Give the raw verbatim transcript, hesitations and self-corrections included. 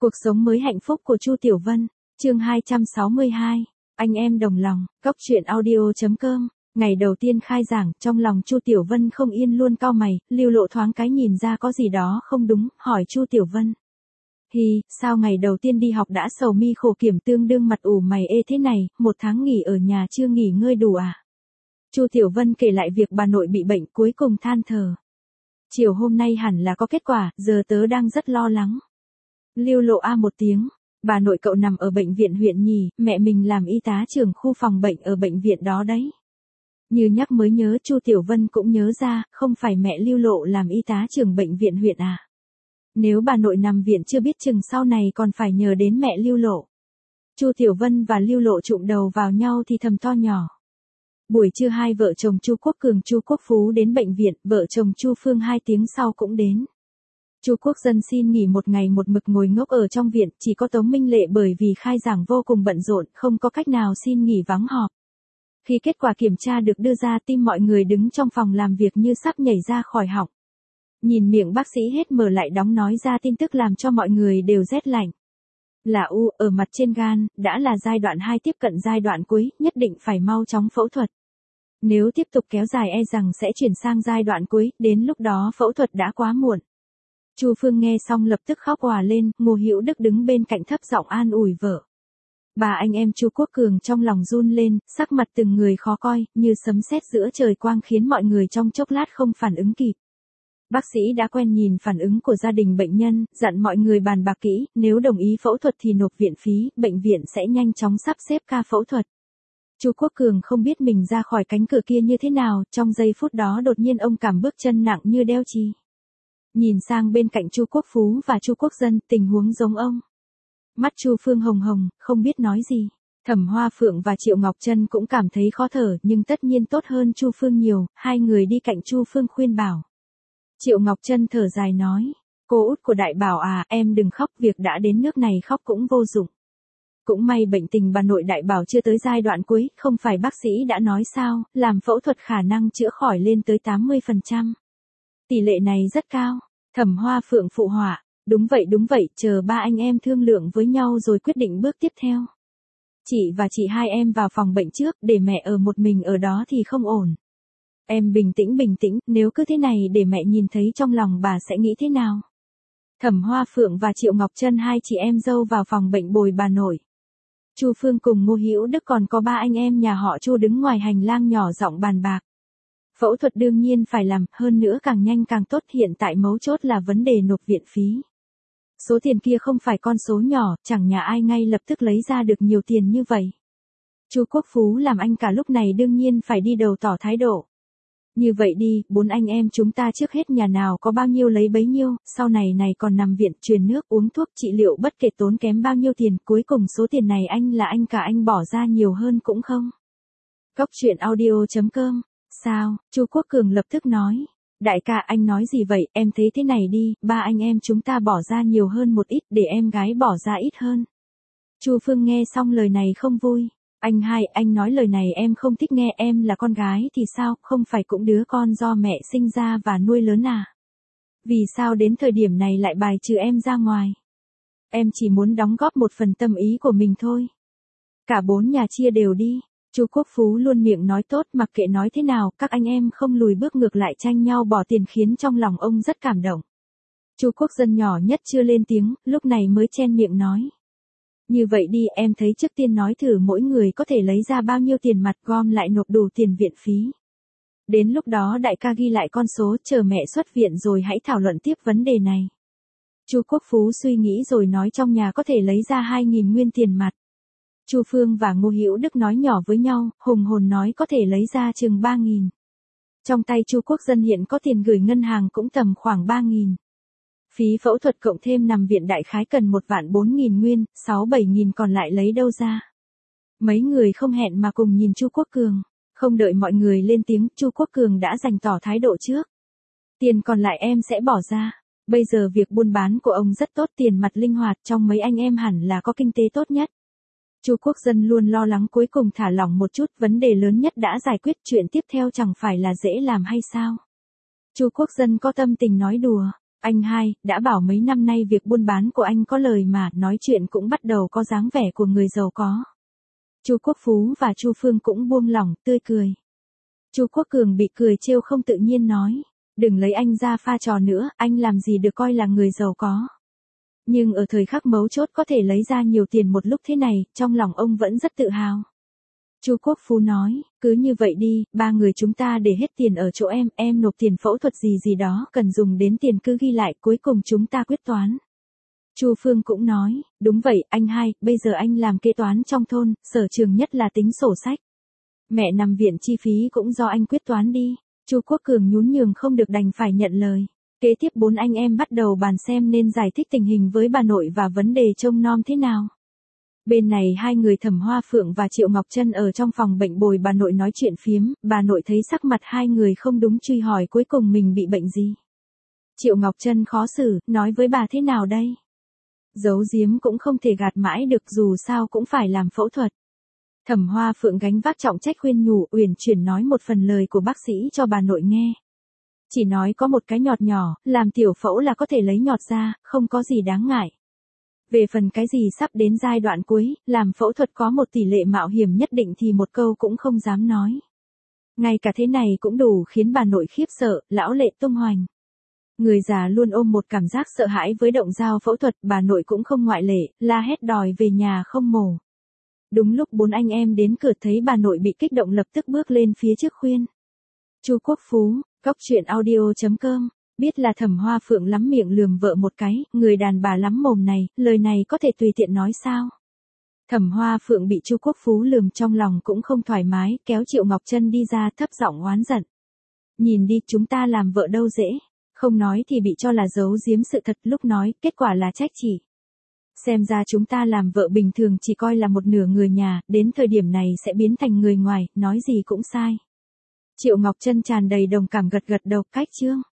Cuộc sống mới hạnh phúc của Chu Tiểu Vân, chương hai trăm sáu mươi hai. Anh em đồng lòng, Cốc truyện audio chấm com. Ngày đầu tiên khai giảng, trong lòng Chu Tiểu Vân không yên luôn cau mày, Lưu Lộ thoáng cái nhìn ra có gì đó không đúng, hỏi Chu Tiểu Vân. Hi, sao ngày đầu tiên đi học đã sầu mi khổ kiểm tương đương mặt ủ mày ê thế này, một tháng nghỉ ở nhà chưa nghỉ ngơi đủ à? Chu Tiểu Vân kể lại việc bà nội bị bệnh, cuối cùng than thở. Chiều hôm nay hẳn là có kết quả, giờ tớ đang rất lo lắng. Lưu Lộ a một tiếng, bà nội cậu nằm ở bệnh viện huyện nhì, mẹ mình làm y tá trưởng khu phòng bệnh ở bệnh viện đó đấy. Như nhắc mới nhớ, Chu Tiểu Vân cũng nhớ ra, không phải mẹ Lưu Lộ làm y tá trưởng bệnh viện huyện à? Nếu bà nội nằm viện chưa biết chừng sau này còn phải nhờ đến mẹ Lưu Lộ. Chu Tiểu Vân và Lưu Lộ chụm đầu vào nhau thì thầm to nhỏ. Buổi trưa hai vợ chồng Chu Quốc Cường Chu Quốc Phú đến bệnh viện, vợ chồng Chu Phương hai tiếng sau cũng đến. Chu Quốc Dân xin nghỉ một ngày một mực ngồi ngốc ở trong viện, chỉ có Tống Minh Lệ bởi vì khai giảng vô cùng bận rộn, không có cách nào xin nghỉ vắng họp. Khi kết quả kiểm tra được đưa ra, tim mọi người đứng trong phòng làm việc như sắp nhảy ra khỏi họng. Nhìn miệng bác sĩ hết mở lại đóng nói ra tin tức làm cho mọi người đều rét lạnh. Là u ở mặt trên gan, đã là giai đoạn hai tiếp cận giai đoạn cuối, nhất định phải mau chóng phẫu thuật. Nếu tiếp tục kéo dài e rằng sẽ chuyển sang giai đoạn cuối, đến lúc đó phẫu thuật đã quá muộn. Chu Phương nghe xong lập tức khóc òa lên, Ngô Hữu Đức đứng bên cạnh thấp giọng an ủi vợ. Bà anh em Chu Quốc Cường trong lòng run lên, sắc mặt từng người khó coi, như sấm sét giữa trời quang khiến mọi người trong chốc lát không phản ứng kịp. Bác sĩ đã quen nhìn phản ứng của gia đình bệnh nhân, dặn mọi người bàn bạc kỹ, nếu đồng ý phẫu thuật thì nộp viện phí, bệnh viện sẽ nhanh chóng sắp xếp ca phẫu thuật. Chu Quốc Cường không biết mình ra khỏi cánh cửa kia như thế nào, trong giây phút đó đột nhiên ông cảm bước chân nặng như đeo chì. Nhìn sang bên cạnh Chu Quốc Phú và Chu Quốc Dân, tình huống giống ông. Mắt Chu Phương hồng hồng, không biết nói gì. Thẩm Hoa Phượng và Triệu Ngọc Trân cũng cảm thấy khó thở, nhưng tất nhiên tốt hơn Chu Phương nhiều, hai người đi cạnh Chu Phương khuyên bảo. Triệu Ngọc Trân thở dài nói, cô út của Đại Bảo à, em đừng khóc, việc đã đến nước này khóc cũng vô dụng. Cũng may bệnh tình bà nội Đại Bảo chưa tới giai đoạn cuối, không phải bác sĩ đã nói sao, làm phẫu thuật khả năng chữa khỏi lên tới tám mươi phần trăm. Tỷ lệ này rất cao. Thẩm Hoa Phượng phụ họa, đúng vậy đúng vậy, chờ ba anh em thương lượng với nhau rồi quyết định bước tiếp theo. Chị và chị hai em vào phòng bệnh trước, để mẹ ở một mình ở đó thì không ổn. Em bình tĩnh bình tĩnh, nếu cứ thế này để mẹ nhìn thấy trong lòng bà sẽ nghĩ thế nào? Thẩm Hoa Phượng và Triệu Ngọc Trân hai chị em dâu vào phòng bệnh bồi bà nội. Chu Phương cùng Ngô Hữu Đức còn có ba anh em nhà họ Chu đứng ngoài hành lang nhỏ giọng bàn bạc. Phẫu thuật đương nhiên phải làm, hơn nữa càng nhanh càng tốt, hiện tại mấu chốt là vấn đề nộp viện phí. Số tiền kia không phải con số nhỏ, chẳng nhà ai ngay lập tức lấy ra được nhiều tiền như vậy. Chu Quốc Phú làm anh cả lúc này đương nhiên phải đi đầu tỏ thái độ. Như vậy đi, bốn anh em chúng ta trước hết nhà nào có bao nhiêu lấy bấy nhiêu, sau này này còn nằm viện, truyền nước, uống thuốc, trị liệu bất kể tốn kém bao nhiêu tiền, cuối cùng số tiền này anh là anh cả anh bỏ ra nhiều hơn cũng không. Cốc truyện audio chấm com. Sao, Chu Quốc Cường lập tức nói. Đại ca anh nói gì vậy, em thấy thế này đi, ba anh em chúng ta bỏ ra nhiều hơn một ít, để em gái bỏ ra ít hơn. Chu Phương nghe xong lời này không vui. Anh hai, anh nói lời này em không thích nghe, em là con gái thì sao, không phải cũng đứa con do mẹ sinh ra và nuôi lớn à? Vì sao đến thời điểm này lại bài trừ em ra ngoài? Em chỉ muốn đóng góp một phần tâm ý của mình thôi. Cả bốn nhà chia đều đi. Chu Quốc Phú luôn miệng nói tốt, mặc kệ nói thế nào, các anh em không lùi bước ngược lại tranh nhau bỏ tiền khiến trong lòng ông rất cảm động. Chu Quốc Dân nhỏ nhất chưa lên tiếng, lúc này mới chen miệng nói. Như vậy đi, em thấy trước tiên nói thử mỗi người có thể lấy ra bao nhiêu tiền mặt gom lại nộp đủ tiền viện phí. Đến lúc đó đại ca ghi lại con số, chờ mẹ xuất viện rồi hãy thảo luận tiếp vấn đề này. Chu Quốc Phú suy nghĩ rồi nói trong nhà có thể lấy ra hai nghìn nguyên tiền mặt. Chu Phương và Ngô Hữu Đức nói nhỏ với nhau, hùng hồn nói có thể lấy ra chừng ba nghìn. Trong tay Chu Quốc Dân hiện có tiền gửi ngân hàng cũng tầm khoảng ba nghìn. Phí phẫu thuật cộng thêm nằm viện đại khái cần một vạn bốn nghìn nguyên, sáu bảy nghìn còn lại lấy đâu ra. Mấy người không hẹn mà cùng nhìn Chu Quốc Cường, không đợi mọi người lên tiếng, Chu Quốc Cường đã dành tỏ thái độ trước. Tiền còn lại em sẽ bỏ ra, bây giờ việc buôn bán của ông rất tốt, tiền mặt linh hoạt, trong mấy anh em hẳn là có kinh tế tốt nhất. Chu Quốc Dân luôn lo lắng, cuối cùng thả lỏng một chút, vấn đề lớn nhất đã giải quyết, chuyện tiếp theo chẳng phải là dễ làm hay sao? Chu Quốc Dân có tâm tình nói đùa, Anh hai, đã bảo mấy năm nay việc buôn bán của anh có lời mà, nói chuyện cũng bắt đầu có dáng vẻ của người giàu có. Chu Quốc Phú và Chu Phương cũng buông lỏng, tươi cười. Chu Quốc Cường bị cười trêu không tự nhiên nói, đừng lấy anh ra pha trò nữa, anh làm gì được coi là người giàu có. Nhưng ở thời khắc mấu chốt có thể lấy ra nhiều tiền một lúc thế này, trong lòng ông vẫn rất tự hào. Chu Quốc Phú nói, cứ như vậy đi, ba người chúng ta để hết tiền ở chỗ em, em nộp tiền phẫu thuật gì gì đó, cần dùng đến tiền cứ ghi lại, cuối cùng chúng ta quyết toán. Chu Phương cũng nói, đúng vậy, anh hai, bây giờ anh làm kế toán trong thôn, sở trường nhất là tính sổ sách. Mẹ nằm viện chi phí cũng do anh quyết toán đi. Chu Quốc Cường nhún nhường không được đành phải nhận lời. Kế tiếp bốn anh em bắt đầu bàn xem nên giải thích tình hình với bà nội và vấn đề trông nom thế nào. Bên này hai người Thẩm Hoa Phượng và Triệu Ngọc Trân ở trong phòng bệnh bồi bà nội nói chuyện phiếm, bà nội thấy sắc mặt hai người không đúng truy hỏi cuối cùng mình bị bệnh gì. Triệu Ngọc Trân khó xử, nói với bà thế nào đây? Giấu giếm cũng không thể gạt mãi được, dù sao cũng phải làm phẫu thuật. Thẩm Hoa Phượng gánh vác trọng trách khuyên nhủ, uyển chuyển nói một phần lời của bác sĩ cho bà nội nghe. Chỉ nói có một cái nhọt nhỏ, làm tiểu phẫu là có thể lấy nhọt ra, không có gì đáng ngại. Về phần cái gì sắp đến giai đoạn cuối, làm phẫu thuật có một tỷ lệ mạo hiểm nhất định thì một câu cũng không dám nói. Ngay cả thế này cũng đủ khiến bà nội khiếp sợ, lão lệ tung hoành. Người già luôn ôm một cảm giác sợ hãi với động dao phẫu thuật, bà nội cũng không ngoại lệ, la hét đòi về nhà không mổ. Đúng lúc bốn anh em đến cửa thấy bà nội bị kích động lập tức bước lên phía trước khuyên. Chu Quốc Phú, Cóc Truyện Audio chấm com, biết là Thẩm Hoa Phượng lắm miệng lườm vợ một cái, người đàn bà lắm mồm này, lời này có thể tùy tiện nói sao? Thẩm Hoa Phượng bị Chu Quốc Phú lườm trong lòng cũng không thoải mái, kéo Triệu Ngọc Trân đi ra thấp giọng oán giận. Nhìn đi, chúng ta làm vợ đâu dễ, không nói thì bị cho là giấu giếm sự thật, lúc nói, kết quả là trách chỉ. Xem ra chúng ta làm vợ bình thường chỉ coi là một nửa người nhà, đến thời điểm này sẽ biến thành người ngoài, nói gì cũng sai. Triệu Ngọc Trân tràn đầy đồng cảm gật gật đầu, cách chương.